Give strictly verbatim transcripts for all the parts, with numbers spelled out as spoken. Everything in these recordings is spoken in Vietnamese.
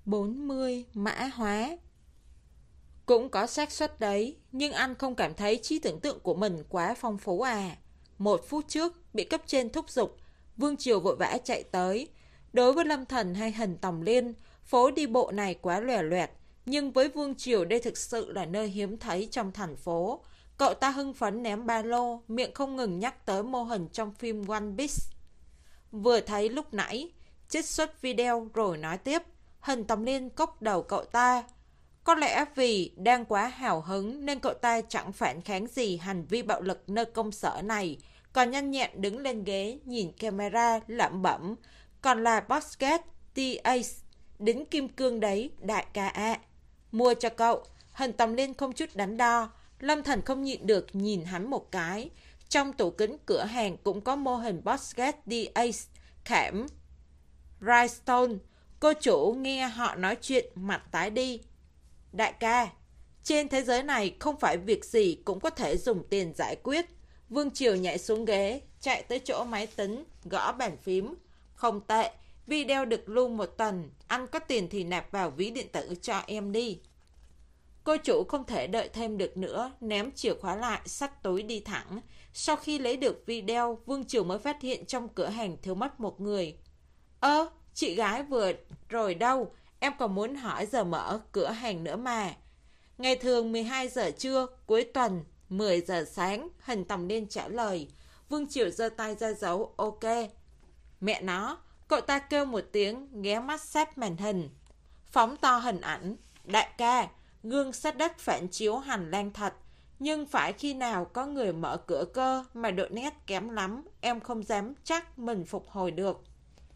bốn mươi mã hóa. Cũng có xác suất đấy, nhưng anh không cảm thấy trí tưởng tượng của mình quá phong phú à. Một phút trước, bị cấp trên thúc giục, Vương Triều vội vã chạy tới. Đối với Lâm Thần hay Hình Tòng Liên, phố đi bộ này quá lòe loẹt, nhưng với Vương Triều đây thực sự là nơi hiếm thấy trong thành phố. Cậu ta hưng phấn ném ba lô, miệng không ngừng nhắc tới mô hình trong phim One Piece. Vừa thấy lúc nãy, trích xuất video rồi nói tiếp, Hình Tòng Liên cốc đầu cậu ta. Có lẽ vì đang quá hào hứng nên cậu ta chẳng phản kháng gì hành vi bạo lực nơi công sở này, còn nhanh nhẹn đứng lên ghế nhìn camera lẩm bẩm, còn là Bosscat tê Ace, đính kim cương đấy đại ca ạ. Mua cho cậu. Hình Tòng Liên không chút đắn đo. Lâm Thần không nhịn được nhìn hắn một cái. Trong tủ kính cửa hàng cũng có mô hình Bosscat tê Ace khảm Rhinestone. Cô chủ nghe họ nói chuyện mặt tái đi. Đại ca, trên thế giới này không phải việc gì cũng có thể dùng tiền giải quyết. Vương Triều nhảy xuống ghế, chạy tới chỗ máy tính, gõ bàn phím. Không tệ, video được lưu một tuần, anh có tiền thì nạp vào ví điện tử cho em đi. Cô chủ không thể đợi thêm được nữa, ném chìa khóa lại, xách túi đi thẳng. Sau khi lấy được video, Vương Triều mới phát hiện trong cửa hàng thiếu mất một người. Ơ, chị gái vừa rồi đâu? Em còn muốn hỏi giờ mở cửa hàng nữa mà. Ngày thường mười hai giờ trưa, cuối tuần mười giờ sáng, Hình Tòng Liên trả lời. Vương Triều giơ tay ra dấu ok. Mẹ nó, cậu ta kêu một tiếng, ghé mắt sát màn hình. Phóng to hình ảnh. Đại ca, gương sát đất phản chiếu hành lang thật. Nhưng phải khi nào có người mở cửa cơ mà độ nét kém lắm, em không dám chắc mình phục hồi được.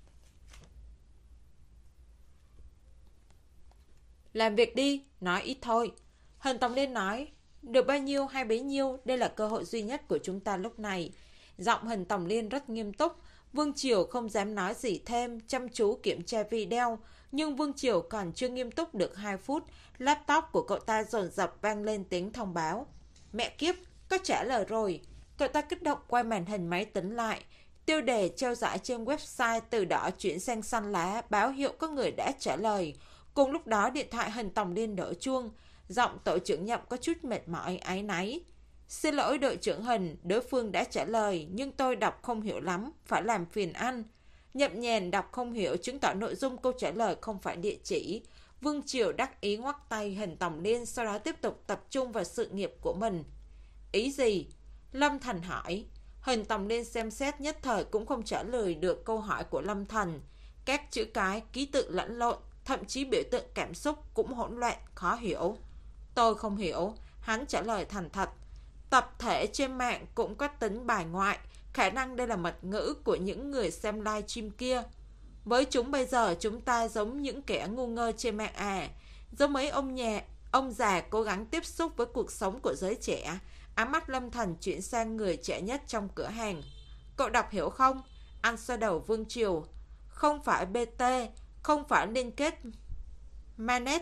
Làm việc đi, nói ít thôi. Hình Tòng Liên nói, được bao nhiêu hay bấy nhiêu, đây là cơ hội duy nhất của chúng ta lúc này. Giọng Hình Tòng Liên rất nghiêm túc. Vương Triều không dám nói gì thêm, chăm chú kiểm tra video. Nhưng Vương Triều còn chưa nghiêm túc được hai phút, laptop của cậu ta dồn dập vang lên tiếng thông báo. Mẹ kiếp, có trả lời rồi. Cậu ta kích động quay màn hình máy tính lại. Tiêu đề treo giải trên website từ đỏ chuyển sang xanh lá, báo hiệu có người đã trả lời. Cùng lúc đó điện thoại Hình Tòng Liên đổ chuông. Giọng tổ trưởng Nhậm có chút mệt mỏi, áy náy. Xin lỗi đội trưởng Hình, đối phương đã trả lời, nhưng tôi đọc không hiểu lắm, phải làm phiền anh. Nhậm Nhàn đọc không hiểu, chứng tỏ nội dung câu trả lời không phải địa chỉ. Vương Triều đắc ý ngoắc tay Hình Tòng Liên, sau đó tiếp tục tập trung vào sự nghiệp của mình. Ý gì? Lâm Thành hỏi. Hình Tòng Liên xem xét nhất thời cũng không trả lời được câu hỏi của Lâm Thành. Các chữ cái, ký tự lẫn lộn, thậm chí biểu tượng cảm xúc cũng hỗn loạn, khó hiểu. Tôi không hiểu, hắn trả lời thành thật. Tập thể trên mạng cũng có tính bài ngoại, khả năng đây là mật ngữ của những người xem live stream kia. Với chúng bây giờ chúng ta giống những kẻ ngu ngơ trên mạng à. Giống mấy ông nhà, ông già cố gắng tiếp xúc với cuộc sống của giới trẻ. Ám mắt Lâm Thành chuyển sang người trẻ nhất trong cửa hàng. Cậu đọc hiểu không? Anh xoay đầu Vương Triều. Không phải bê tê, không phải liên kết Manet.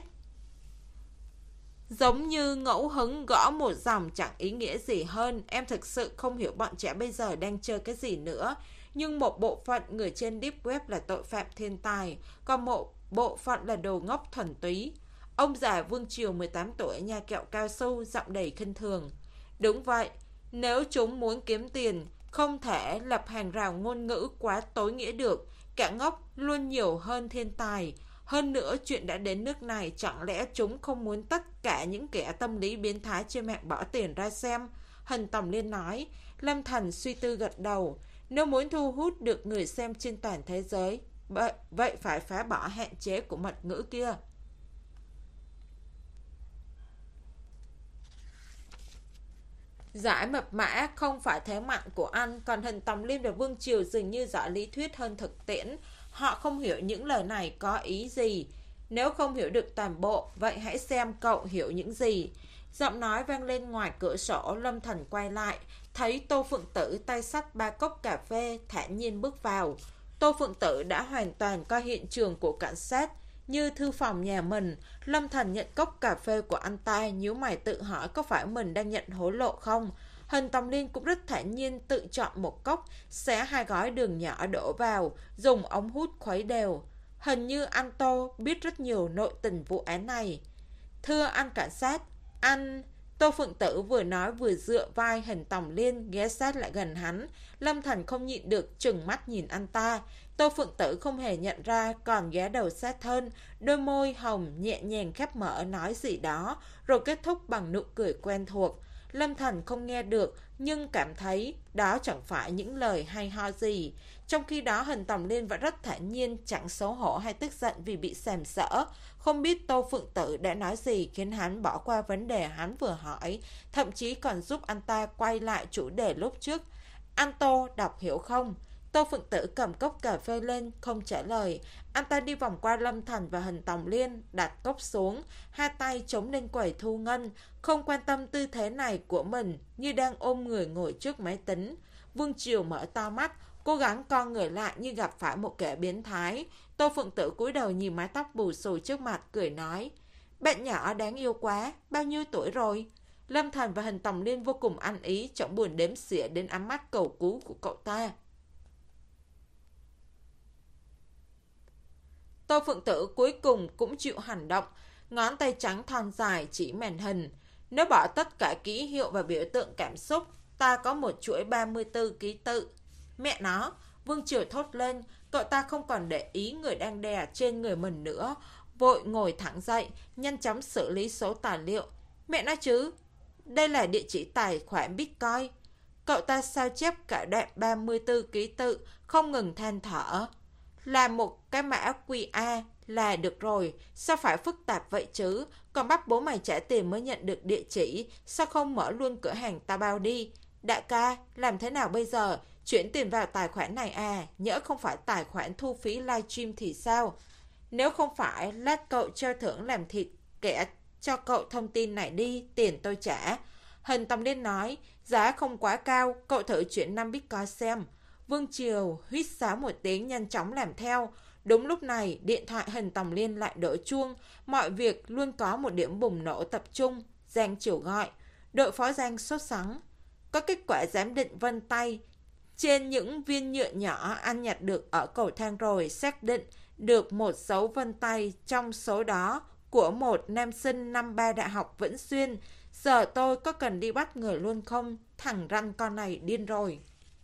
Giống như ngẫu hứng gõ một dòng chẳng ý nghĩa gì hơn. Em thực sự không hiểu bọn trẻ bây giờ đang chơi cái gì nữa. Nhưng một bộ phận người trên Deep Web là tội phạm thiên tài, còn một bộ phận là đồ ngốc thuần túy. Ông già Vương Triều mười tám tuổi, nhà kẹo cao su, giọng đầy khinh thường. Đúng vậy, nếu chúng muốn kiếm tiền, không thể lập hàng rào ngôn ngữ quá tối nghĩa được. Kẻ ngốc luôn nhiều hơn thiên tài. Hơn nữa, chuyện đã đến nước này, chẳng lẽ chúng không muốn tất cả những kẻ tâm lý biến thái trên mạng bỏ tiền ra xem? Hình Tòng Liên nói. Lâm Thành suy tư gật đầu. Nếu muốn thu hút được người xem trên toàn thế giới, vậy phải phá bỏ hạn chế của mật ngữ kia. Giải mật mã không phải thế mạnh của anh, còn Hình Tòng Liên và Vương Triều dường như giỏi lý thuyết hơn thực tiễn. Họ không hiểu những lời này có ý gì. Nếu không hiểu được toàn bộ, vậy hãy xem cậu hiểu những gì. Giọng nói vang lên ngoài cửa sổ. Lâm Thành quay lại, thấy Tô Phượng Tử tay xách ba cốc cà phê, thản nhiên bước vào. Tô Phượng Tử đã hoàn toàn coi hiện trường của cảnh sát như thư phòng nhà mình. Lâm Thành nhận cốc cà phê của anh ta, nhíu mày tự hỏi có phải mình đang nhận hối lộ không. Hình Tòng Liên cũng rất thản nhiên tự chọn một cốc, xé hai gói đường nhỏ đổ vào, dùng ống hút khuấy đều. Hình như anh Tô biết rất nhiều nội tình vụ án này. Thưa anh cảnh sát, anh... Tô Phượng Tử vừa nói vừa dựa vai Hình Tòng Liên ghé sát lại gần hắn. Lâm Thành không nhịn được trừng mắt nhìn anh ta. Tô Phượng Tử không hề nhận ra, còn ghé đầu sát hơn, đôi môi hồng nhẹ nhàng khép mở nói gì đó, rồi kết thúc bằng nụ cười quen thuộc. Lâm Thành không nghe được, nhưng cảm thấy đó chẳng phải những lời hay ho gì. Trong khi đó Hình Tòng Liên vẫn rất thản nhiên, chẳng xấu hổ hay tức giận vì bị sàm sỡ. Không biết Tô Phượng Tử đã nói gì khiến hắn bỏ qua vấn đề hắn vừa hỏi, thậm chí còn giúp anh ta quay lại chủ đề lúc trước. Anh Tô đọc hiểu không? Tô Phượng Tử cầm cốc cà phê lên, không trả lời. Anh ta đi vòng qua Lâm Thành và Hình Tòng Liên, đặt cốc xuống, hai tay chống lên quầy thu ngân, không quan tâm tư thế này của mình, như đang ôm người ngồi trước máy tính. Vương Triều mở to mắt, cố gắng co người lại như gặp phải một kẻ biến thái. Tô Phượng Tử cúi đầu nhìn mái tóc bù xù trước mặt, cười nói: Bạn nhỏ đáng yêu quá, bao nhiêu tuổi rồi? Lâm Thành và Hình Tòng Liên vô cùng ăn ý, chẳng buồn đếm xỉa đến ánh mắt cầu cứu của cậu ta. Tô Phượng Tử cuối cùng cũng chịu hành động, ngón tay trắng thon dài chỉ màn hình. Nếu bỏ tất cả ký hiệu và biểu tượng cảm xúc, ta có một chuỗi ba mươi tư ký tự. Mẹ nó, Vương Triều thốt lên, cậu ta không còn để ý người đang đè trên người mình nữa, vội ngồi thẳng dậy, nhanh chóng xử lý số tài liệu. Mẹ nói chứ, đây là địa chỉ tài khoản Bitcoin. Cậu ta sao chép cả đoạn ba mươi tư ký tự, không ngừng than thở. Làm một cái mã quy rờ là được rồi, sao phải phức tạp vậy chứ? Còn bắt bố mày trả tiền mới nhận được địa chỉ, sao không mở luôn cửa hàng ta bao đi? Đại ca, làm thế nào bây giờ? Chuyển tiền vào tài khoản này à, nhỡ không phải tài khoản thu phí livestream thì sao? Nếu không phải, lát cậu cho thưởng làm thịt kẻ cho cậu thông tin này đi, tiền tôi trả. Hình Tòng Liên nói, giá không quá cao, cậu thử chuyển năm Bitcoin xem. Vương Triều huýt sáo một tiếng nhanh chóng làm theo. Đúng lúc này, điện thoại Hình Tòng Liên lại đổ chuông. Mọi việc luôn có một điểm bùng nổ tập trung. Giang Triều gọi. Đội phó Giang sốt sắng. Có kết quả giám định vân tay trên những viên nhựa nhỏ anh nhặt được ở cầu thang rồi, xác định được một dấu vân tay trong số đó của một nam sinh năm ba Đại học Vĩnh Xuyên. Giờ tôi có cần đi bắt người luôn không? Thằng ranh con này điên rồi.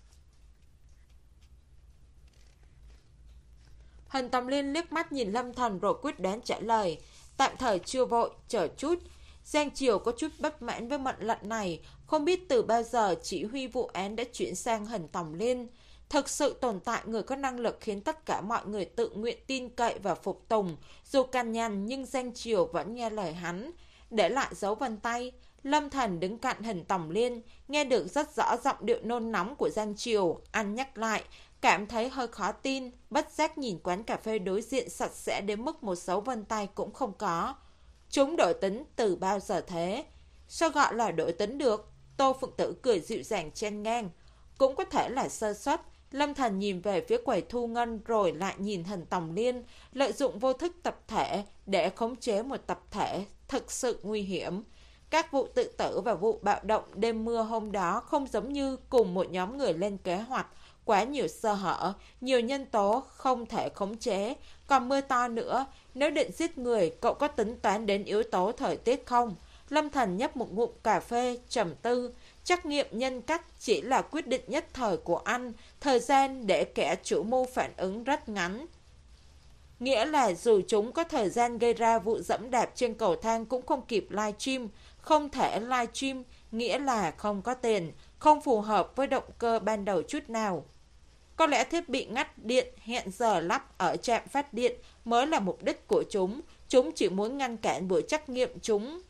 Hình Tòng Liên liếc mắt nhìn Lâm Thành rồi quyết đoán trả lời. Tạm thời chưa vội, chờ chút. Giang Triều có chút bất mãn với mệnh lệnh này, không biết từ bao giờ chỉ huy vụ án đã chuyển sang Hình Tòng Liên. Thực sự tồn tại người có năng lực khiến tất cả mọi người tự nguyện tin cậy và phục tùng. Dù cằn nhằn nhưng Giang Triều vẫn nghe lời hắn. Để lại dấu vân tay, Lâm Thành đứng cạnh Hình Tòng Liên, nghe được rất rõ giọng điệu nôn nóng của Giang Triều. Anh nhắc lại, cảm thấy hơi khó tin, bất giác nhìn quán cà phê đối diện sạch sẽ đến mức một dấu vân tay cũng không có. Chúng đổi tính từ bao giờ thế? Sao gọi là đổi tính được? Tô Phượng Tử cười dịu dàng chen ngang. Cũng có thể là sơ suất. Lâm Thành nhìn về phía quầy thu ngân rồi lại nhìn Hình Tòng Liên, lợi dụng vô thức tập thể để khống chế một tập thể thực sự nguy hiểm. Các vụ tự tử và vụ bạo động đêm mưa hôm đó không giống như cùng một nhóm người lên kế hoạch. Quá nhiều sơ hở, nhiều nhân tố không thể khống chế. Còn mưa to nữa, nếu định giết người, cậu có tính toán đến yếu tố thời tiết không? Lâm Thành nhấp một ngụm cà phê, trầm tư. Trắc nghiệm nhân cách chỉ là quyết định nhất thời của anh, thời gian để kẻ chủ mưu phản ứng rất ngắn. Nghĩa là dù chúng có thời gian gây ra vụ dẫm đạp trên cầu thang cũng không kịp livestream. Không thể livestream, nghĩa là không có tiền, không phù hợp với động cơ ban đầu chút nào. Có lẽ thiết bị ngắt điện hẹn giờ lắp ở trạm phát điện mới là mục đích của chúng. Chúng chỉ muốn ngăn cản buổi trắc nghiệm chúng.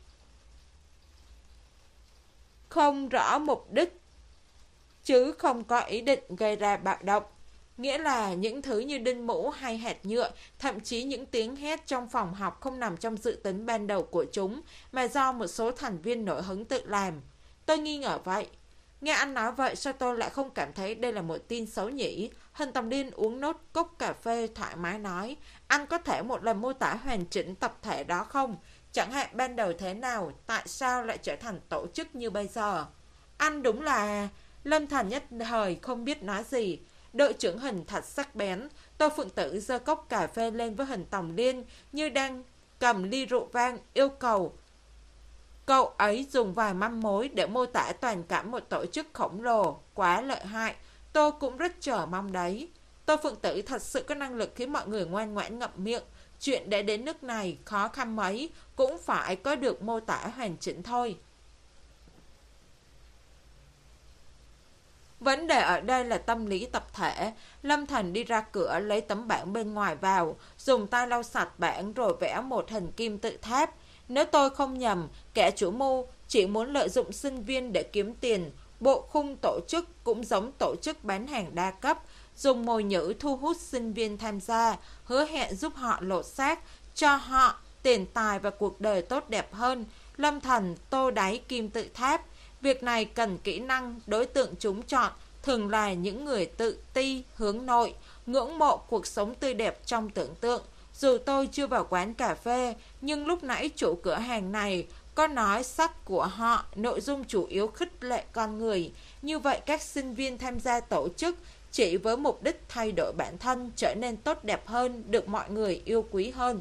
Không rõ mục đích, chứ không có ý định gây ra bạo động. Nghĩa là những thứ như đinh mũ hay hạt nhựa, thậm chí những tiếng hét trong phòng học không nằm trong dự tính ban đầu của chúng, mà do một số thành viên nổi hứng tự làm. Tôi nghi ngờ vậy. Nghe anh nói vậy sao tôi lại không cảm thấy đây là một tin xấu nhỉ? Hình Tòng Liên uống nốt cốc cà phê thoải mái nói. Anh có thể một lần mô tả hoàn chỉnh tập thể đó không? Chẳng hạn ban đầu thế nào, tại sao lại trở thành tổ chức như bây giờ? Anh đúng là... Lâm Thành nhất thời không biết nói gì. đội trưởng hình thật sắc bén. Tô Phượng Tử giơ cốc cà phê lên với hình Tòng Liên như đang cầm ly rượu vang, yêu cầu cậu ấy dùng vài manh mối để mô tả toàn cảnh một tổ chức khổng lồ. Quá lợi hại, tôi cũng rất chờ mong đấy. Tô Phượng Tử thật sự có năng lực khiến mọi người ngoan ngoãn ngậm miệng. Chuyện đã đến nước này, khó khăn mấy cũng phải có được mô tả hoàn chỉnh thôi. Vấn đề ở đây là tâm lý tập thể. Lâm Thành đi ra cửa lấy tấm bảng bên ngoài vào, dùng tay lau sạch bảng rồi vẽ một hình kim tự tháp. Nếu tôi không nhầm, kẻ chủ mưu chỉ muốn lợi dụng sinh viên để kiếm tiền. Bộ khung tổ chức cũng giống tổ chức bán hàng đa cấp, dùng mồi nhử thu hút sinh viên tham gia, hứa hẹn giúp họ lột xác, cho họ tiền tài và cuộc đời tốt đẹp hơn. Lâm Thành tô đáy kim tự tháp. Việc này cần kỹ năng, đối tượng chúng chọn thường là những người tự ti, hướng nội, ngưỡng mộ cuộc sống tươi đẹp trong tưởng tượng. Dù tôi chưa vào quán cà phê, nhưng lúc nãy chủ cửa hàng này có nói sách của họ nội dung chủ yếu khích lệ con người. Như vậy các sinh viên tham gia tổ chức chỉ với mục đích thay đổi bản thân, trở nên tốt đẹp hơn, được mọi người yêu quý hơn.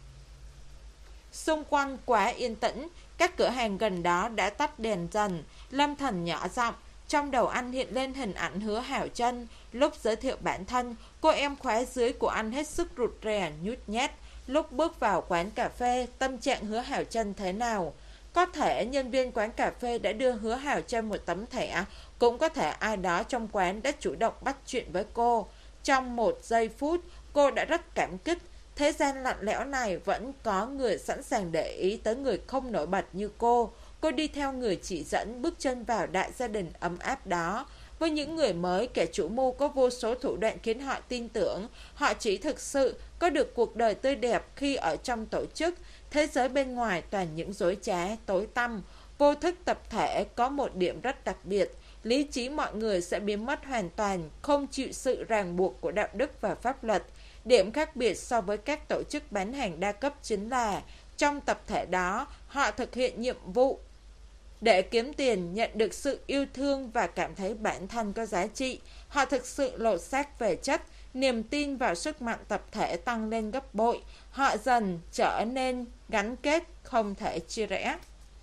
Xung quanh quá yên tĩnh, các cửa hàng gần đó đã tắt đèn dần. Lâm Thành nhỏ giọng, trong đầu anh hiện lên hình ảnh Hứa Hảo Trân. Lúc giới thiệu bản thân, cô em khóa dưới của anh hết sức rụt rè, nhút nhát. Lúc bước vào quán cà phê, tâm trạng Hứa Hảo Trân thế nào? Có thể nhân viên quán cà phê đã đưa Hứa Hảo Trân một tấm thẻ, cũng có thể ai đó trong quán đã chủ động bắt chuyện với cô. Trong một giây phút, cô đã rất cảm kích. Thế gian lạnh lẽo này vẫn có người sẵn sàng để ý tới người không nổi bật như cô. Cô đi theo người chỉ dẫn, bước chân vào đại gia đình ấm áp đó. Với những người mới, kẻ chủ mưu có vô số thủ đoạn khiến họ tin tưởng họ chỉ thực sự có được cuộc đời tươi đẹp khi ở trong tổ chức. Thế giới bên ngoài toàn những dối trá, tối tăm. Vô thức tập thể có một điểm rất đặc biệt. Lý trí mọi người sẽ biến mất hoàn toàn, không chịu sự ràng buộc của đạo đức và pháp luật. Điểm khác biệt so với các tổ chức bán hàng đa cấp chính là trong tập thể đó, họ thực hiện nhiệm vụ để kiếm tiền, nhận được sự yêu thương và cảm thấy bản thân có giá trị. Họ thực sự lột xác về chất, niềm tin vào sức mạnh tập thể tăng lên gấp bội. Họ dần trở nên gắn kết, không thể chia rẽ.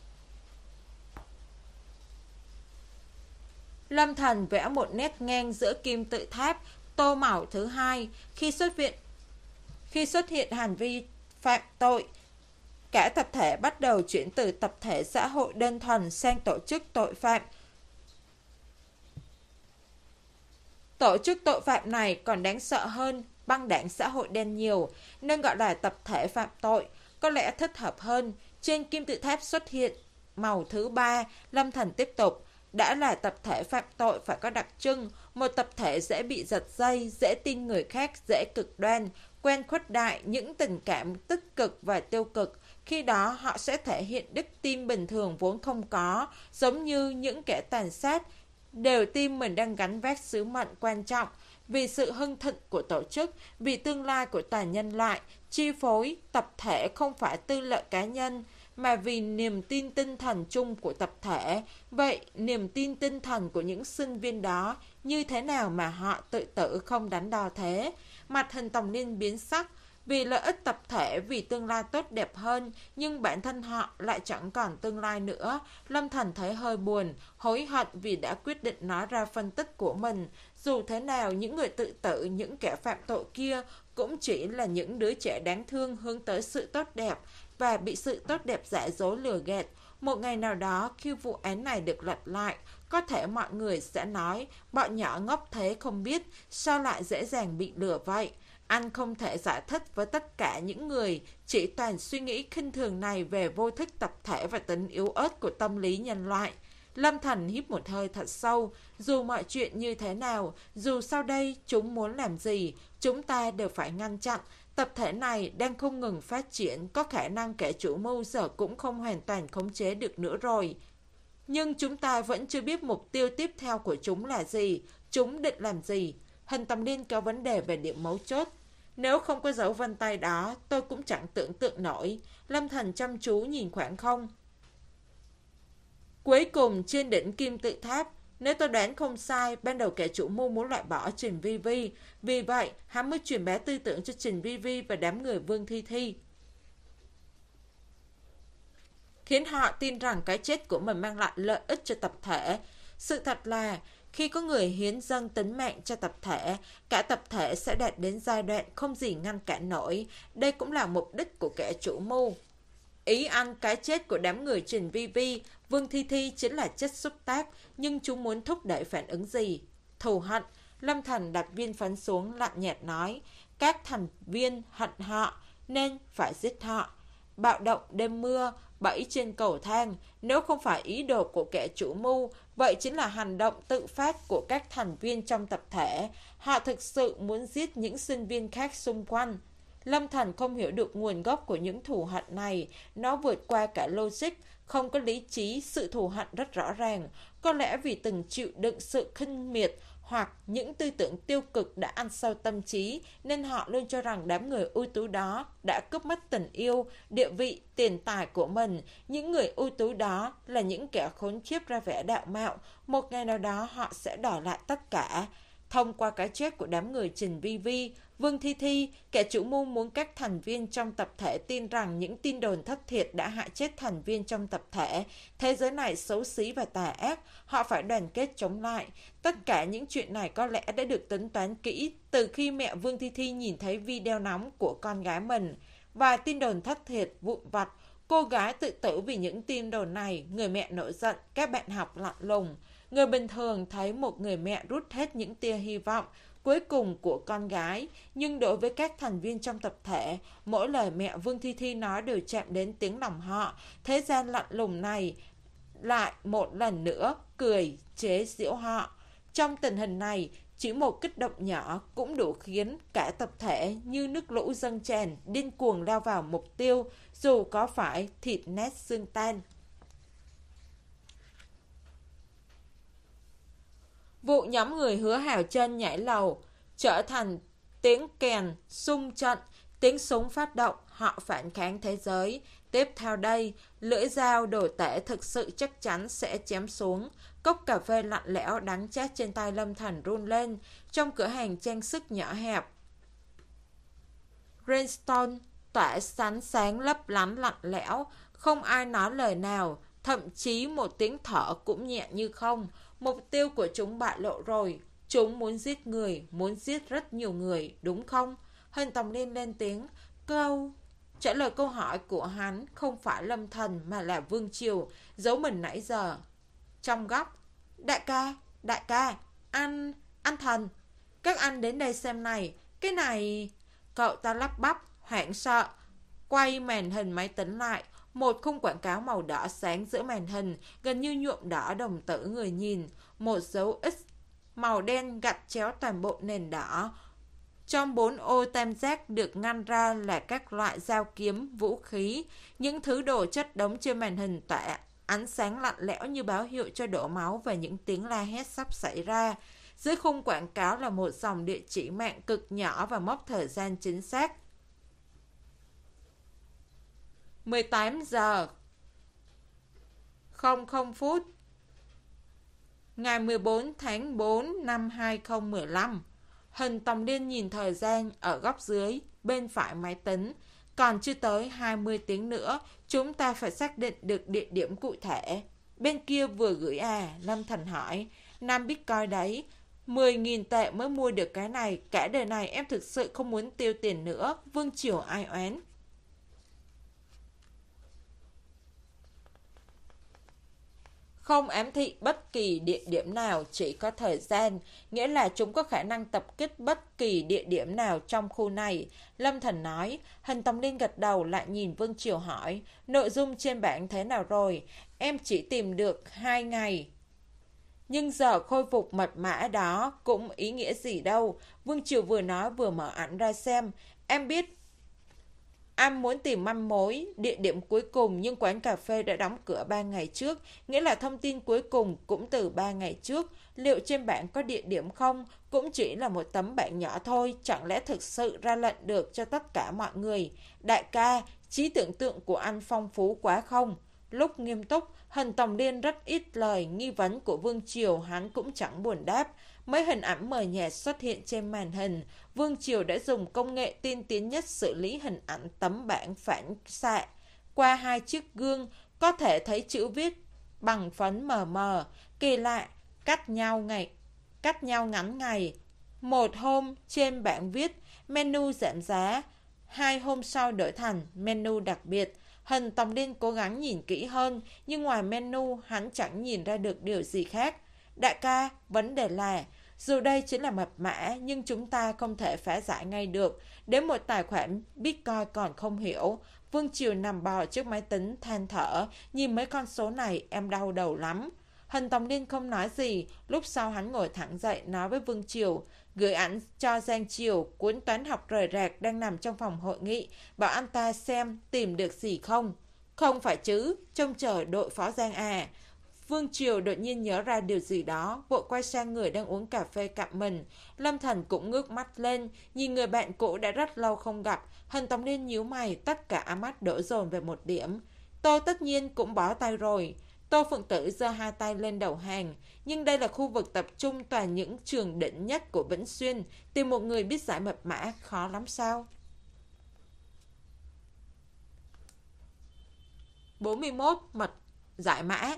Lâm Thành vẽ một nét ngang giữa kim tự tháp, tô màu thứ hai. Khi xuất hiện, khi xuất hiện hành vi phạm tội, cả tập thể bắt đầu chuyển từ tập thể xã hội đơn thuần sang tổ chức tội phạm. Tổ chức tội phạm này còn đáng sợ hơn băng đảng xã hội đen nhiều, nên gọi là tập thể phạm tội, có lẽ thích hợp hơn. Trên kim tự tháp xuất hiện màu thứ ba. Lâm Thành tiếp tục, đã là tập thể phạm tội phải có đặc trưng. Một tập thể dễ bị giật dây, dễ tin người khác, dễ cực đoan, quen khuếch đại những tình cảm tích cực và tiêu cực. Khi đó họ sẽ thể hiện đức tin bình thường vốn không có, giống như những kẻ tàn sát đều tin mình đang gánh vác sứ mệnh quan trọng vì sự hưng thịnh của tổ chức, vì tương lai của toàn nhân loại. Chi phối tập thể không phải tư lợi cá nhân, mà vì niềm tin tinh thần chung của tập thể. Vậy niềm tin tinh thần của những sinh viên đó như thế nào mà họ tự tử không đánh đo thế? Mặt hình Tòng Liên biến sắc. Vì lợi ích tập thể, vì tương lai tốt đẹp hơn, nhưng bản thân họ lại chẳng còn tương lai nữa. Lâm Thành thấy hơi buồn, hối hận vì đã quyết định nói ra phân tích của mình. Dù thế nào, những người tự tử, những kẻ phạm tội kia cũng chỉ là những đứa trẻ đáng thương hướng tới sự tốt đẹp và bị sự tốt đẹp giả dối lừa gạt. Một ngày nào đó, khi vụ án này được lật lại, có thể mọi người sẽ nói, bọn nhỏ ngốc thế không biết, sao lại dễ dàng bị lừa vậy? Anh không thể giải thích với tất cả những người chỉ toàn suy nghĩ khinh thường này về vô thức tập thể và tính yếu ớt của tâm lý nhân loại. Lâm Thành hít một hơi thật sâu. Dù mọi chuyện như thế nào, dù sau đây chúng muốn làm gì, chúng ta đều phải ngăn chặn. Tập thể này đang không ngừng phát triển, có khả năng kẻ chủ mưu giờ cũng không hoàn toàn khống chế được nữa rồi. Nhưng chúng ta vẫn chưa biết mục tiêu tiếp theo của chúng là gì, chúng định làm gì. Hình Tòng Liên có vấn đề về điểm mấu chốt. Nếu không có dấu vân tay đó, tôi cũng chẳng tưởng tượng nổi. Lâm Thành chăm chú nhìn khoảng không. Cuối cùng trên đỉnh kim tự tháp, Nếu tôi đoán không sai, ban đầu kẻ chủ mưu muốn loại bỏ Trình Vi Vi. Vì vậy, hắn mới truyền bá tư tưởng cho Trình Vi Vi và đám người Vương Thi Thi, khiến họ tin rằng cái chết của mình mang lại lợi ích cho tập thể. Sự thật là, khi có người hiến dâng tính mạng cho tập thể, cả tập thể sẽ đạt đến giai đoạn không gì ngăn cản nổi. Đây cũng là mục đích của kẻ chủ mưu. Ý ăn cái chết của đám người Trình Vi Vi, Vương Thi Thi chính là chất xúc tác, nhưng chúng muốn thúc đẩy phản ứng gì? Thù hận. Lâm Thần đặt viên phấn xuống, lạnh nhạt nói, các thành viên hận họ nên phải giết họ. Bạo động đêm mưa, bẫy trên cầu thang, nếu không phải ý đồ của kẻ chủ mưu, vậy chính là hành động tự phát của các thành viên trong tập thể. Họ thực sự muốn giết những sinh viên khác xung quanh. Lâm Thần không hiểu được nguồn gốc của những thù hận này, nó vượt qua cả logic, không có lý trí. Sự thù hận rất rõ ràng, có lẽ vì từng chịu đựng sự khinh miệt hoặc những tư tưởng tiêu cực đã ăn sâu tâm trí, nên họ luôn cho rằng đám người ưu tú đó đã cướp mất tình yêu, địa vị, tiền tài của mình. Những người ưu tú đó là những kẻ khốn khiếp ra vẻ đạo mạo, một ngày nào đó họ sẽ đòi lại tất cả. Thông qua cái chết của đám người Trình Vi Vi, Vương Thi Thi, kẻ chủ mưu muốn các thành viên trong tập thể tin rằng những tin đồn thất thiệt đã hại chết thành viên trong tập thể. Thế giới này xấu xí và tà ác, họ phải đoàn kết chống lại. Tất cả những chuyện này có lẽ đã được tính toán kỹ từ khi mẹ Vương Thi Thi nhìn thấy video nóng của con gái mình. Và tin đồn thất thiệt, vụn vặt, cô gái tự tử vì những tin đồn này, người mẹ nổi giận, các bạn học lạnh lùng. Người bình thường thấy một người mẹ rút hết những tia hy vọng cuối cùng của con gái, nhưng đối với các thành viên trong tập thể, mỗi lời mẹ Vương Thi Thi nói đều chạm đến tiếng lòng họ. Thế gian lạnh lùng này lại một lần nữa cười chế giễu họ. Trong tình hình này, chỉ một kích động nhỏ cũng đủ khiến cả tập thể như nước lũ dâng tràn, điên cuồng lao vào mục tiêu, dù có phải thịt nát xương tan. Vụ nhóm người Hứa Hào Chân nhảy lầu trở thành tiếng kèn xung trận, tiếng súng phát động, họ phản kháng thế giới. Tiếp theo đây, lưỡi dao đồ tể thực sự chắc chắn sẽ chém xuống. Cốc cà phê lạnh lẽo đắng chát trên tay Lâm Thần run lên. Trong cửa hàng trang sức nhỏ hẹp, Rainstone tỏa sáng sáng lấp lánh lạnh lẽo, không ai nói lời nào, thậm chí một tiếng thở cũng nhẹ như không. Mục tiêu của chúng bại lộ rồi. Chúng muốn giết người, muốn giết rất nhiều người, đúng không? Hình Tòng Liên lên tiếng. Câu trả lời câu hỏi của hắn không phải Lâm Thần mà là Vương Triều, giấu mình nãy giờ. Trong góc, đại ca, đại ca, anh, anh Thần, các anh đến đây xem này, cái này... Cậu ta lắp bắp, hoảng sợ, quay màn hình máy tính lại. Một khung quảng cáo màu đỏ sáng giữa màn hình, gần như nhuộm đỏ đồng tử người nhìn. Một dấu X màu đen gạch chéo toàn bộ nền đỏ. Trong bốn ô tam giác được ngăn ra là các loại dao kiếm, vũ khí. Những thứ đồ chất đống trên màn hình tỏa ánh sáng lạnh lẽo như báo hiệu cho đổ máu và những tiếng la hét sắp xảy ra. Dưới khung quảng cáo là một dòng địa chỉ mạng cực nhỏ và mốc thời gian chính xác. mười tám giờ không không phút ngày mười bốn tháng tư năm hai không một lăm. Hình Tòng Liên nhìn thời gian ở góc dưới bên phải máy tính. Còn chưa tới hai mươi tiếng nữa, chúng ta phải xác định được địa điểm cụ thể. Bên kia vừa gửi à? Lâm Thần hỏi. năm Bitcoin đấy, mười nghìn tệ mới mua được cái này. Cả đời này em thực sự không muốn tiêu tiền nữa. Vương Triều ai oán. Không ám thị bất kỳ địa điểm nào, chỉ có thời gian, nghĩa là chúng có khả năng tập kích bất kỳ địa điểm nào trong khu này. Lâm Thần nói. Hình Tòng Liên gật đầu, lại nhìn Vương Triều hỏi. Nội dung trên bảng thế nào rồi? Em chỉ tìm được hai ngày. Nhưng giờ khôi phục mật mã đó cũng ý nghĩa gì đâu. Vương Triều vừa nói vừa mở ảnh ra xem. Em biết anh muốn tìm manh mối, địa điểm cuối cùng, nhưng quán cà phê đã đóng cửa ba ngày trước, nghĩa là thông tin cuối cùng cũng từ ba ngày trước. Liệu trên bảng có địa điểm không? Cũng chỉ là một tấm bảng nhỏ thôi, chẳng lẽ thực sự ra lệnh được cho tất cả mọi người? Đại ca, trí tưởng tượng của anh phong phú quá không? Lúc nghiêm túc, Hình Tòng Liên rất ít lời, nghi vấn của Vương Triều hắn cũng chẳng buồn đáp. Mấy hình ảnh mờ nhạt xuất hiện trên màn hình. Vương Triều đã dùng công nghệ tiên tiến nhất xử lý hình ảnh tấm bảng phản xạ. Qua hai chiếc gương, có thể thấy chữ viết bằng phấn mờ mờ. Kỳ lạ, cách nhau ngày, cách nhau ngắn ngày. Một hôm trên bảng viết menu giảm giá, hai hôm sau đổi thành menu đặc biệt. Hình Tòng Liên cố gắng nhìn kỹ hơn, nhưng ngoài menu hắn chẳng nhìn ra được điều gì khác. Đại ca, vấn đề là, dù đây chỉ là mật mã, nhưng chúng ta không thể phá giải ngay được. Đến một tài khoản Bitcoin còn không hiểu. Vương Triều nằm bò trước máy tính than thở, nhìn mấy con số này em đau đầu lắm. Hình Tòng Liên không nói gì, lúc sau hắn ngồi thẳng dậy nói với Vương Triều, gửi ảnh cho Giang Triều cuốn toán học rời rạc đang nằm trong phòng hội nghị, bảo anh ta xem tìm được gì không. Không phải chứ, trông chờ đội phó Giang à. Vương Triều đột nhiên nhớ ra điều gì đó, vội quay sang người đang uống cà phê cạnh mình. Lâm Thần cũng ngước mắt lên, nhìn người bạn cũ đã rất lâu không gặp. Hình Tòng Liên nhíu mày, tất cả ánh mắt đổ dồn về một điểm. Tôi tất nhiên cũng bỏ tay rồi. Tô Phượng Tử giơ hai tay lên đầu hàng, nhưng đây là khu vực tập trung toàn những trường đỉnh nhất của Vĩnh Xuyên, tìm một người biết giải mật mã khó lắm sao? bốn mươi mốt. Mật giải mã.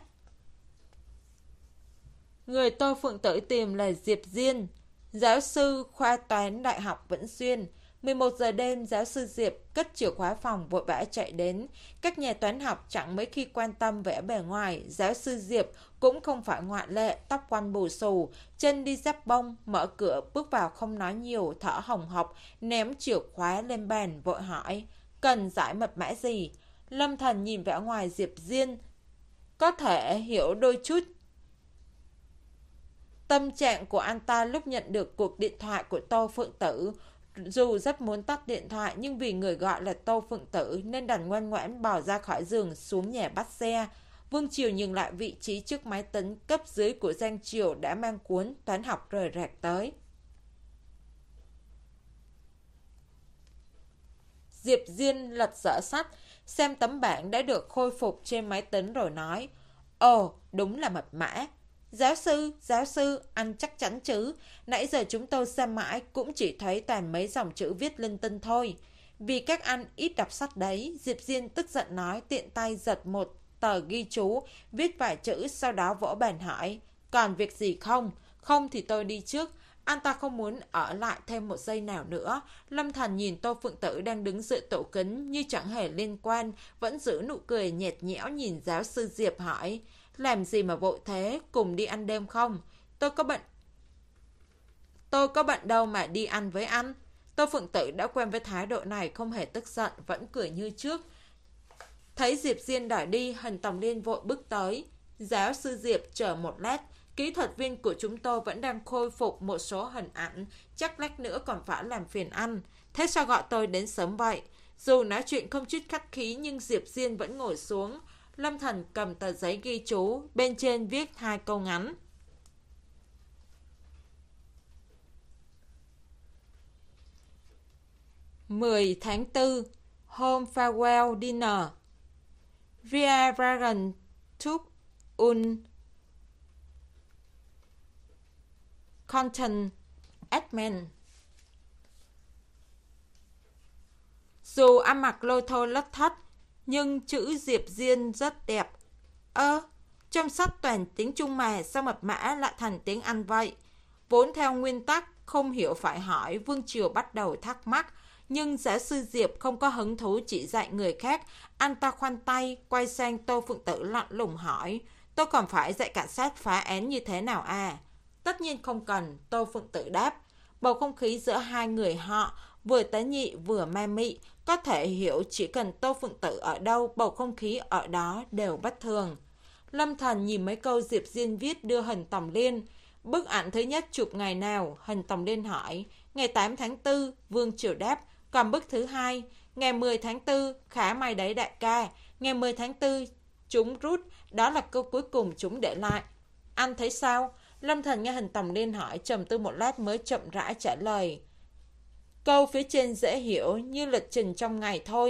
Người Tô Phượng Tử tìm là Diệp Diên, giáo sư khoa toán Đại học Vĩnh Xuyên. mười một giờ đêm, giáo sư Diệp cất chìa khóa phòng vội vã chạy đến. Các nhà toán học chẳng mấy khi quan tâm vẻ bề ngoài, giáo sư Diệp cũng không phải ngoại lệ, tóc quăn bù xù, chân đi dép bông, mở cửa bước vào không nói nhiều, thở hồng hộc, ném chìa khóa lên bàn vội hỏi, cần giải mật mã gì? Lâm Thần nhìn vẻ ngoài Diệp Diên, có thể hiểu đôi chút tâm trạng của anh ta lúc nhận được cuộc điện thoại của Tô Phượng Tử. Dù rất muốn tắt điện thoại, nhưng vì người gọi là Tô Phượng Tử nên đành ngoan ngoãn bỏ ra khỏi giường xuống nhà bắt xe. Vương Triều nhìn lại vị trí trước máy tính, cấp dưới của Giang Triều đã mang cuốn toán học rời rạc tới. Diệp Diên lật dở sách, xem tấm bảng đã được khôi phục trên máy tính rồi nói, ồ, đúng là mật mã. Giáo sư, giáo sư, anh chắc chắn chứ, nãy giờ chúng tôi xem mãi cũng chỉ thấy toàn mấy dòng chữ viết linh tinh thôi. Vì các anh ít đọc sách đấy, Diệp Diên tức giận nói, tiện tay giật một tờ ghi chú, viết vài chữ, sau đó vỗ bàn hỏi, còn việc gì không? Không thì tôi đi trước. Anh ta không muốn ở lại thêm một giây nào nữa. Lâm Thần nhìn Tô Phượng Tử đang đứng giữa tủ kính như chẳng hề liên quan, vẫn giữ nụ cười nhạt nhẽo nhìn giáo sư Diệp hỏi, làm gì mà vội thế, cùng đi ăn đêm không? Tôi có bận. Tôi có bận đâu mà đi ăn với anh. Tô Phượng Tử đã quen với thái độ này, không hề tức giận, vẫn cười như trước. Thấy Diệp Diên đòi đi, Hình Tòng Liên vội bước tới. Giáo sư Diệp chờ một lát, kỹ thuật viên của chúng tôi vẫn đang khôi phục một số hình ảnh, chắc lát nữa còn phải làm phiền anh. Thế sao gọi tôi đến sớm vậy? Dù nói chuyện không chút khách khí nhưng Diệp Diên vẫn ngồi xuống. Lâm Thần cầm tờ giấy ghi chú, bên trên viết hai câu ngắn. mười tháng tư, Home Farewell Dinner. Wir waren Tug und Content Admin. Dù ăn mặc lôi thôi lất thất, nhưng chữ Diệp Diên rất đẹp. Ơ, trong sách toàn tiếng Trung mà, sao mật mã lại thành tiếng Anh vậy? Vốn theo nguyên tắc, không hiểu phải hỏi, Vương Triều bắt đầu thắc mắc. Nhưng giáo sư Diệp không có hứng thú chỉ dạy người khác. Anh ta khoanh tay, quay sang Tô Phượng Tử lạnh lùng hỏi, tôi còn phải dạy cảnh sát phá án như thế nào à? Tất nhiên không cần, Tô Phượng Tử đáp. Bầu không khí giữa hai người họ vừa tế nhị vừa ma mị, có thể hiểu chỉ cần Tô Phượng Tử ở đâu, bầu không khí ở đó đều bất thường. Lâm Thần nhìn mấy câu Diệp Diên viết đưa Hình Tòng Liên. Bức ảnh thứ nhất chụp ngày nào? Hình Tòng Liên hỏi. Ngày tám tháng tư, Vương Triều đáp. Còn bức thứ hai, ngày mười tháng tư, khá may đấy đại ca. Ngày mười tháng tư, chúng rút, đó là câu cuối cùng chúng để lại. Anh thấy sao? Lâm Thần nghe Hình Tòng Liên hỏi, trầm tư một lát mới chậm rãi trả lời. Câu phía trên dễ hiểu, như lịch trình trong ngày thôi.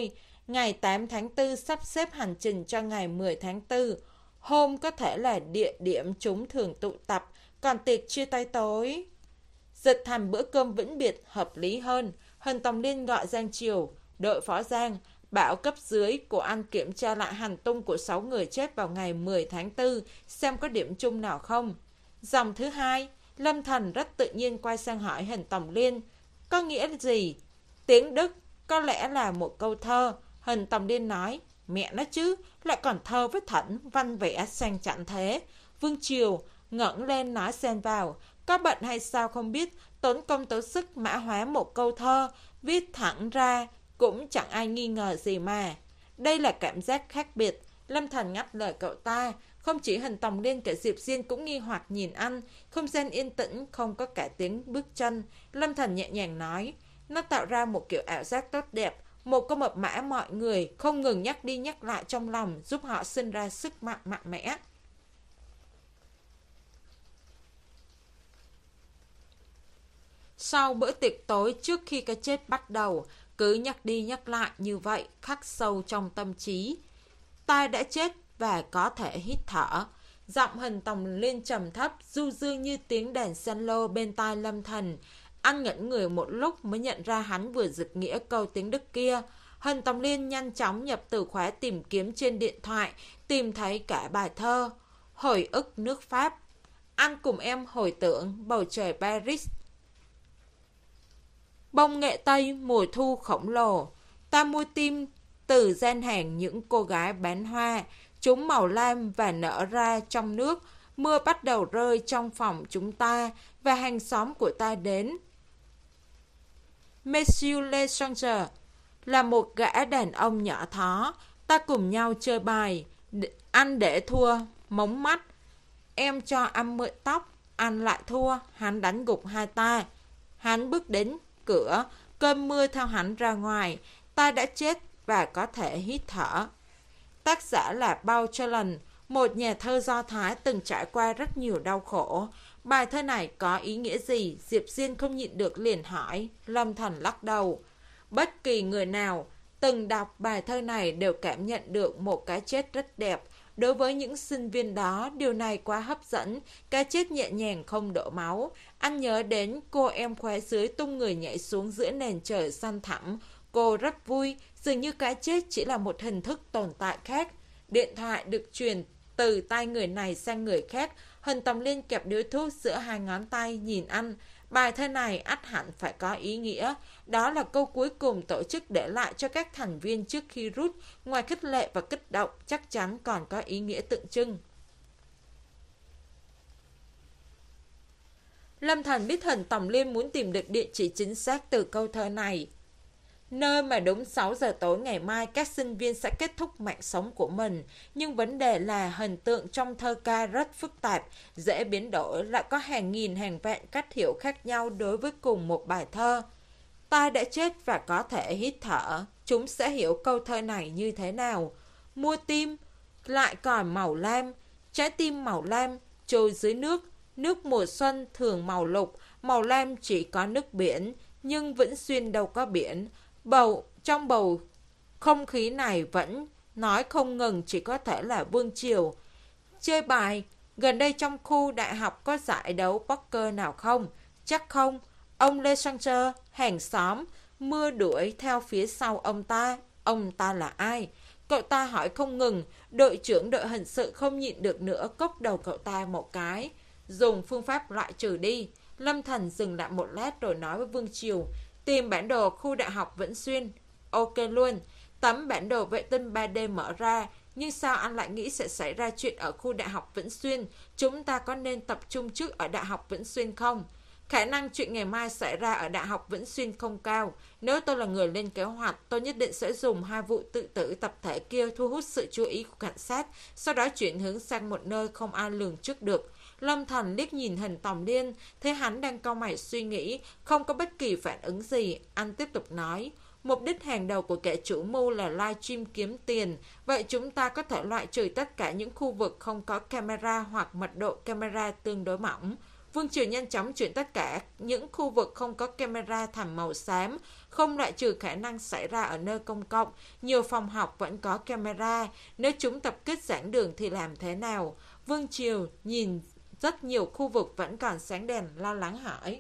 Ngày tám tháng tư sắp xếp hành trình cho ngày mười tháng tư. Hôm có thể là địa điểm chúng thường tụ tập, còn tiệc chia tay tối dịch thành bữa cơm vĩnh biệt hợp lý hơn. Hình Tòng Liên gọi Giang Triều, đội phó Giang, bảo cấp dưới của anh kiểm tra lại hành tung của sáu người chết vào ngày mười tháng tư, xem có điểm chung nào không. Dòng thứ hai, Lâm Thành rất tự nhiên quay sang hỏi Hình Tòng Liên, có nghĩa là gì? Tiếng Đức, có lẽ là một câu thơ. Hình Tòng Liên nói, mẹ nó chứ, lại còn thơ với thẩn, văn vẽ sang chảnh thế. Vương Triều ngẩng lên nói xen vào, có bận hay sao không biết, tốn công tốn sức mã hóa một câu thơ, viết thẳng ra, cũng chẳng ai nghi ngờ gì mà. Đây là cảm giác khác biệt. Lâm Thành ngắt lời cậu ta. Không chỉ Hình Tòng Liên, cả Diệp Diên cũng nghi hoặc nhìn anh. Không gian yên tĩnh, không có cả tiếng bước chân. Lâm Thành nhẹ nhàng nói, nó tạo ra một kiểu ảo giác tốt đẹp. Một câu mật mã mọi người không ngừng nhắc đi nhắc lại trong lòng, giúp họ sinh ra sức mạnh mạnh mẽ. Sau bữa tiệc tối, trước khi cái chết bắt đầu, cứ nhắc đi nhắc lại như vậy, khắc sâu trong tâm trí. Tai đã chết và có thể hít thở. Giọng Hình Tòng Liên trầm thấp, du dương như tiếng đàn cello bên tai Lâm Thành. Anh ngẩn người một lúc mới nhận ra hắn vừa dịch nghĩa câu tiếng Đức kia. Hình Tòng Liên nhanh chóng nhập từ khóa tìm kiếm trên điện thoại, tìm thấy cả bài thơ Hồi ức nước Pháp. Anh cùng em hồi tưởng bầu trời Paris. Bông nghệ tây mùa thu khổng lồ. Ta mua tim từ gian hàng những cô gái bán hoa. Chúng màu lam và nở ra trong nước. Mưa bắt đầu rơi trong phòng chúng ta và hàng xóm của ta đến. Monsieur Lechanger là một gã đàn ông nhỏ thó. Ta cùng nhau chơi bài. Anh để thua, mống mắt. Em cho anh mượn tóc. Anh lại thua, hắn đánh gục hai ta. Hắn bước đến cửa, cơn mưa theo hắn ra ngoài. Ta đã chết và có thể hít thở. Tác giả là Bao Chơ Lần, một nhà thơ Do Thái từng trải qua rất nhiều đau khổ. Bài thơ này có ý nghĩa gì? Diệp Diên không nhịn được liền hỏi. Lâm Thành lắc đầu. Bất kỳ người nào từng đọc bài thơ này đều cảm nhận được một cái chết rất đẹp. Đối với những sinh viên đó, điều này quá hấp dẫn, cái chết nhẹ nhàng không đổ máu. Anh nhớ đến cô em khóe dưới tung người nhảy xuống giữa nền trời xanh thẳm. Cô rất vui, dường như cái chết chỉ là một hình thức tồn tại khác. Điện thoại được truyền từ tay người này sang người khác. Hình Tòng Liên kẹp điếu thuốc giữa hai ngón tay nhìn anh. Bài thơ này ắt hẳn phải có ý nghĩa. Đó là câu cuối cùng tổ chức để lại cho các thành viên trước khi rút. Ngoài khích lệ và kích động, chắc chắn còn có ý nghĩa tượng trưng. Lâm Thành biết Hình Tòng Liên muốn tìm được địa chỉ chính xác từ câu thơ này. Nơi mà đúng sáu giờ tối ngày mai các sinh viên sẽ kết thúc mạng sống của mình. Nhưng vấn đề là hình tượng trong thơ ca rất phức tạp, dễ biến đổi, lại có hàng nghìn hàng vạn cách hiểu khác nhau đối với cùng một bài thơ. Ta đã chết và có thể hít thở. Chúng sẽ hiểu câu thơ này như thế nào? Mua tim, lại còn màu lam. Trái tim màu lam, trôi dưới nước. Nước mùa xuân thường màu lục. Màu lam chỉ có nước biển, nhưng Vĩnh Xuyên đâu có biển. Bầu, trong bầu không khí này vẫn nói không ngừng chỉ có thể là Vương Triều. Chơi bài, gần đây trong khu đại học có giải đấu poker nào không? Chắc không. Ông Lê Sanger, hàng xóm, mưa đuổi theo phía sau ông ta. Ông ta là ai? Cậu ta hỏi không ngừng. Đội trưởng đội hình sự không nhịn được nữa, cốc đầu cậu ta một cái. Dùng phương pháp loại trừ đi. Lâm Thành dừng lại một lát rồi nói với Vương Triều. Tìm bản đồ khu đại học Vĩnh Xuyên. Ok luôn. Tấm bản đồ vệ tinh ba D mở ra. Nhưng sao anh lại nghĩ sẽ xảy ra chuyện ở khu đại học Vĩnh Xuyên? Chúng ta có nên tập trung trước ở đại học Vĩnh Xuyên không? Khả năng chuyện ngày mai xảy ra ở đại học Vĩnh Xuyên không cao. Nếu tôi là người lên kế hoạch, tôi nhất định sẽ dùng hai vụ tự tử tập thể kia thu hút sự chú ý của cảnh sát, sau đó chuyển hướng sang một nơi không ai lường trước được. Lâm Thành liếc nhìn Hình Tòng Liên, thấy hắn đang cau mày suy nghĩ, không có bất kỳ phản ứng gì. Anh tiếp tục nói, mục đích hàng đầu của kẻ chủ mưu là livestream kiếm tiền. Vậy chúng ta có thể loại trừ tất cả những khu vực không có camera hoặc mật độ camera tương đối mỏng. Vương Triều nhanh chóng chuyển tất cả những khu vực không có camera thành màu xám, không loại trừ khả năng xảy ra ở nơi công cộng. Nhiều phòng học vẫn có camera, nếu chúng tập kích giảng đường thì làm thế nào? Vương Triều nhìn rất nhiều khu vực vẫn còn sáng đèn, lo lắng hỏi.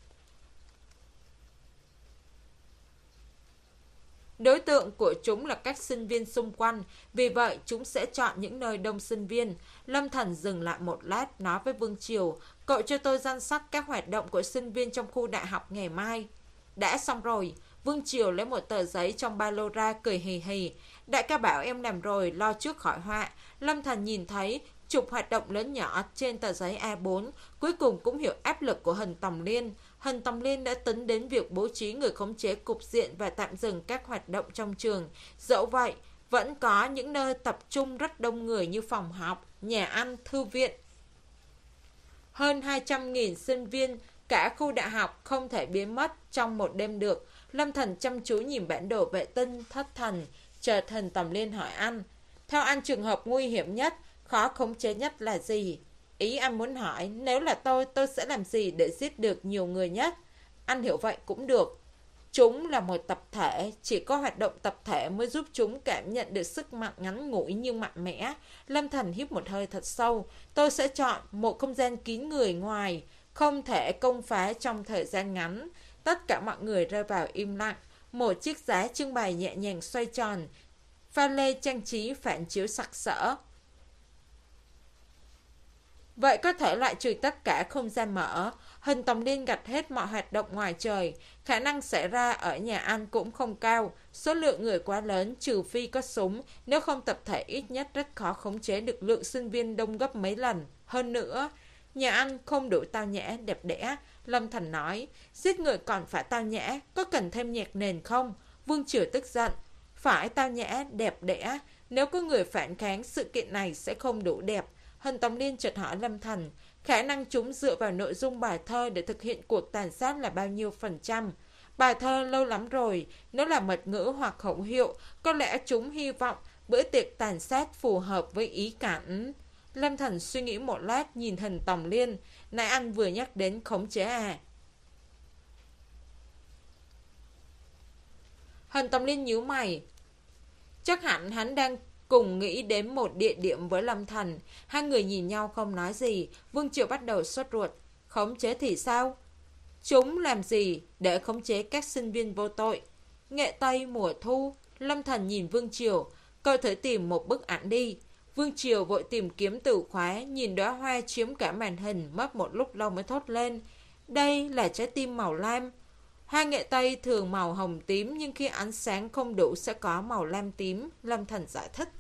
Đối tượng của chúng là các sinh viên xung quanh, vì vậy chúng sẽ chọn những nơi đông sinh viên. Lâm Thần dừng lại một lát, nói với Vương Triều, cậu cho tôi danh sách các hoạt động của sinh viên trong khu đại học ngày mai. Đã xong rồi. Vương Triều lấy một tờ giấy trong ba lô ra, cười hì hì. Đại ca bảo em làm rồi, lo trước khỏi họa. Lâm Thần nhìn thấy chục hoạt động lớn nhỏ trên tờ giấy A bốn, cuối cùng cũng hiểu áp lực của Hình Tòng Liên. Hình Tòng Liên đã tính đến việc bố trí người khống chế cục diện và tạm dừng các hoạt động trong trường. Dẫu vậy, vẫn có những nơi tập trung rất đông người như phòng học, nhà ăn, thư viện. Hơn hai trăm nghìn sinh viên, cả khu đại học không thể biến mất trong một đêm được. Lâm Thần chăm chú nhìn bản đồ vệ tinh, thất thần. Chợt Hình Tòng Liên hỏi anh, theo anh trường hợp nguy hiểm nhất, khó khống chế nhất là gì? Ý anh muốn hỏi, nếu là tôi, tôi sẽ làm gì để giết được nhiều người nhất? Anh hiểu vậy cũng được. Chúng là một tập thể, chỉ có hoạt động tập thể mới giúp chúng cảm nhận được sức mạnh ngắn ngủi nhưng mạnh mẽ. Lâm Thần hít một hơi thật sâu. Tôi sẽ chọn một không gian kín người ngoài, không thể công phá trong thời gian ngắn. Tất cả mọi người rơi vào im lặng. Một chiếc giá trưng bày nhẹ nhàng xoay tròn, pha lê trang trí phản chiếu sặc sỡ. Vậy có thể loại trừ tất cả không gian mở. Hình Tòng Liên gạch hết mọi hoạt động ngoài trời. Khả năng xảy ra ở nhà ăn cũng không cao. Số lượng người quá lớn, trừ phi có súng. Nếu không tập thể ít nhất rất khó khống chế được lượng sinh viên đông gấp mấy lần. Hơn nữa, nhà ăn không đủ tao nhã, đẹp đẽ. Lâm Thần nói, giết người còn phải tao nhã, có cần thêm nhạc nền không? Vương Triều tức giận. Phải tao nhã, đẹp đẽ. Nếu có người phản kháng, sự kiện này sẽ không đủ đẹp. Hình Tòng Liên chợt hỏi Lâm Thần, khả năng chúng dựa vào nội dung bài thơ để thực hiện cuộc tàn sát là bao nhiêu phần trăm? Bài thơ lâu lắm rồi, nó là mật ngữ hoặc khẩu hiệu, có lẽ chúng hy vọng bữa tiệc tàn sát phù hợp với ý cảnh. Lâm Thần suy nghĩ một lát, nhìn Hình Tòng Liên, nãy anh vừa nhắc đến khống chế à? Hình Tòng Liên nhíu mày. Chắc hẳn hắn đang cùng nghĩ đến một địa điểm với Lâm Thần. Hai người nhìn nhau không nói gì. Vương Triều bắt đầu sốt ruột. Khống chế thì sao? Chúng làm gì để khống chế các sinh viên vô tội? Nghệ Tây mùa thu. Lâm Thần nhìn Vương Triều. Cậu thử tìm một bức ảnh đi. Vương Triều vội tìm kiếm từ khóa, nhìn đóa hoa chiếm cả màn hình, mất một lúc lâu mới thốt lên. Đây là trái tim màu lam. Hoa nghệ Tây thường màu hồng tím, nhưng khi ánh sáng không đủ sẽ có màu lam tím. Lâm Thần giải thích.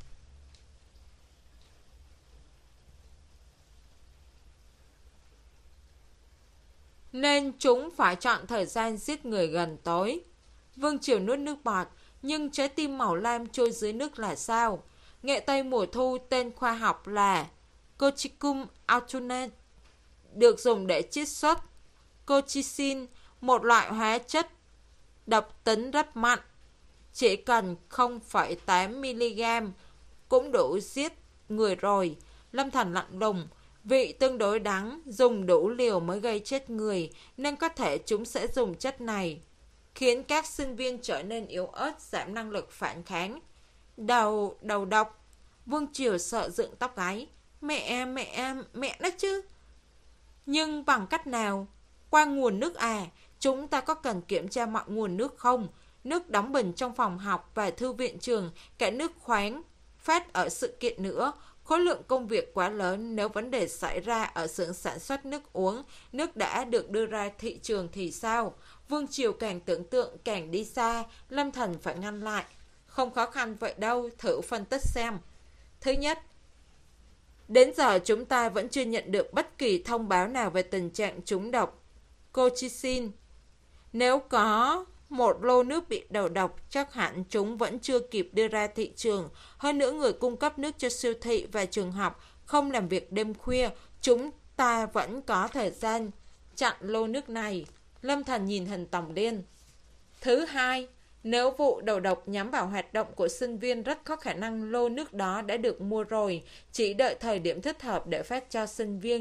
Nên chúng phải chọn thời gian giết người gần tối. Vương Triều nuốt nước bọt. Nhưng trái tim màu lam trôi dưới nước là sao? Nghệ Tây mùa thu tên khoa học là Cochicum autunate, được dùng để chiết xuất colchicine, một loại hóa chất độc tính rất mạnh. Chỉ cần không phẩy tám mi-li-gam cũng đủ giết người rồi. Lâm Thần lạnh lùng. Vị tương đối đắng, dùng đủ liều mới gây chết người, nên có thể chúng sẽ dùng chất này, khiến các sinh viên trở nên yếu ớt, giảm năng lực phản kháng. Đầu, đầu độc. Vương Triều sợ dựng tóc gáy. Mẹ, mẹ, mẹ đó chứ. Nhưng bằng cách nào? Qua nguồn nước à? Chúng ta có cần kiểm tra mọi nguồn nước không? Nước đóng bình trong phòng học và thư viện trường, cả nước khoáng phát ở sự kiện nữa. Khối lượng công việc quá lớn, nếu vấn đề xảy ra ở xưởng sản xuất nước uống, nước đã được đưa ra thị trường thì sao? Vương Triều càng tưởng tượng càng đi xa. Lâm Thần phải ngăn lại. Không khó khăn vậy đâu, thử phân tích xem. Thứ nhất, đến giờ chúng ta vẫn chưa nhận được bất kỳ thông báo nào về tình trạng trúng độc colchicine. Nếu có một lô nước bị đầu độc, chắc hẳn chúng vẫn chưa kịp đưa ra thị trường. Hơn nữa, người cung cấp nước cho siêu thị và trường học không làm việc đêm khuya. Chúng ta vẫn có thời gian chặn lô nước này. Lâm Thần nhìn Hình Tòng Liên. Thứ hai, nếu vụ đầu độc nhắm vào hoạt động của sinh viên, rất có khả năng lô nước đó đã được mua rồi, chỉ đợi thời điểm thích hợp để phát cho sinh viên.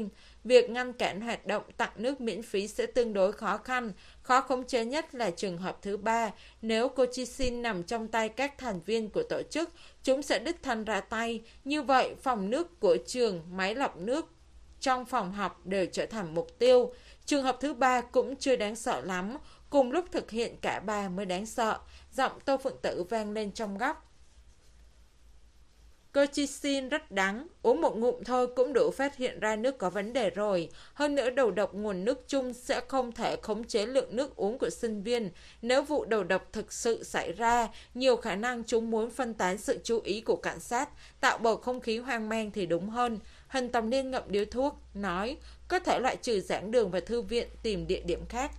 việc ngăn cản hoạt động tặng nước miễn phí sẽ tương đối khó khăn. Khó khống chế nhất là trường hợp thứ ba. Nếu colchicine nằm trong tay các thành viên của tổ chức, chúng sẽ đích thân ra tay. Như vậy, phòng nước của trường, máy lọc nước trong phòng học đều trở thành mục tiêu. Trường hợp thứ ba cũng chưa đáng sợ lắm. Cùng lúc thực hiện cả ba mới đáng sợ. Giọng Tô Phượng Tử vang lên trong góc. Colchicine rất đắng, uống một ngụm thôi cũng đủ phát hiện ra nước có vấn đề rồi. Hơn nữa đầu độc nguồn nước chung sẽ không thể khống chế lượng nước uống của sinh viên. Nếu vụ đầu độc thực sự xảy ra, nhiều khả năng chúng muốn phân tán sự chú ý của cảnh sát, tạo bầu không khí hoang mang thì đúng hơn. Hình Tòng Niên ngậm điếu thuốc, nói, có thể loại trừ giảng đường và thư viện, tìm địa điểm khác.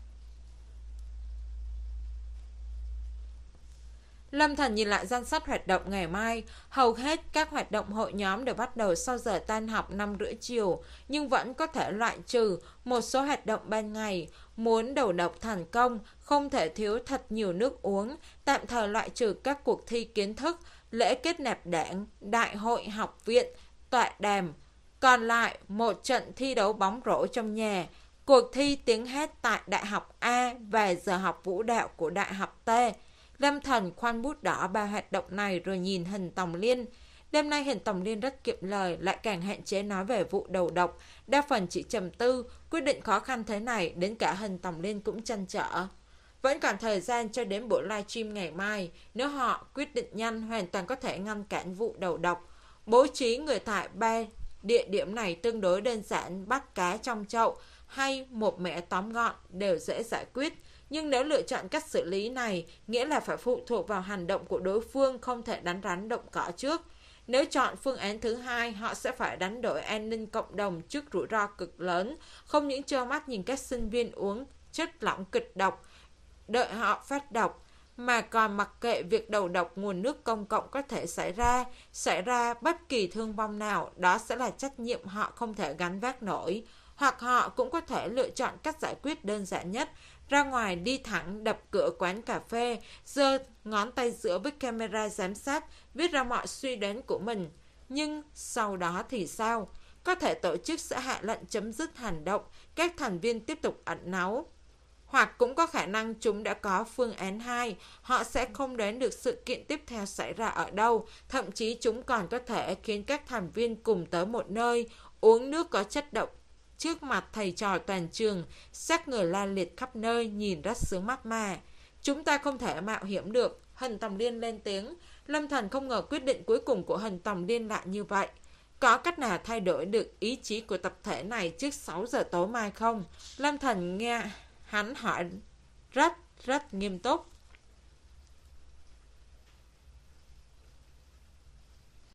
Lâm Thần nhìn lại danh sách hoạt động ngày mai. Hầu hết các hoạt động hội nhóm đều bắt đầu sau giờ tan học năm rưỡi chiều, nhưng vẫn có thể loại trừ một số hoạt động ban ngày. Muốn đầu độc thành công, không thể thiếu thật nhiều nước uống. Tạm thời loại trừ các cuộc thi kiến thức, lễ kết nạp đảng, đại hội học viện, tọa đàm. Còn lại, một trận thi đấu bóng rổ trong nhà, cuộc thi tiếng hát tại Đại học A và giờ học vũ đạo của Đại học T. Lâm Thần khoan bút đỏ ba hoạt động này rồi nhìn Hình Tòng Liên. Đêm nay Hình Tòng Liên rất kiệm lời, lại càng hạn chế nói về vụ đầu độc. Đa phần chỉ trầm tư, quyết định khó khăn thế này, đến cả Hình Tòng Liên cũng trăn trở. Vẫn còn thời gian cho đến buổi livestream ngày mai. Nếu họ quyết định nhanh, hoàn toàn có thể ngăn cản vụ đầu độc. Bố trí người tại ba địa điểm này tương đối đơn giản, bắt cá trong chậu hay một mẻ tóm gọn đều dễ giải quyết. Nhưng nếu lựa chọn cách xử lý này, nghĩa là phải phụ thuộc vào hành động của đối phương, không thể đánh rắn động cỏ trước. Nếu chọn phương án thứ hai, họ sẽ phải đánh đổi an ninh cộng đồng trước rủi ro cực lớn, không những trơ mắt nhìn các sinh viên uống chất lỏng kịch độc, đợi họ phát độc, mà còn mặc kệ việc đầu độc nguồn nước công cộng có thể xảy ra, xảy ra bất kỳ thương vong nào, đó sẽ là trách nhiệm họ không thể gánh vác nổi. Hoặc họ cũng có thể lựa chọn cách giải quyết đơn giản nhất, ra ngoài đi thẳng đập cửa quán cà phê, giơ ngón tay giữa với camera giám sát, viết ra mọi suy đoán của mình. Nhưng sau đó thì sao? Có thể tổ chức sẽ hạ lệnh chấm dứt hành động, các thành viên tiếp tục ẩn náu. Hoặc cũng có khả năng chúng đã có phương án hai, họ sẽ không đoán được sự kiện tiếp theo xảy ra ở đâu, thậm chí chúng còn có thể khiến các thành viên cùng tới một nơi, uống nước có chất độc trước mặt thầy trò toàn trường, xác người la liệt khắp nơi, nhìn rất sướng mắt mà. Chúng ta không thể mạo hiểm được. Hình Tòng Liên lên tiếng. Lâm Thần không ngờ quyết định cuối cùng của Hình Tòng Liên lại như vậy. Có cách nào thay đổi được ý chí của tập thể này trước sáu giờ tối mai không? Lâm Thần nghe hắn hỏi rất rất nghiêm túc.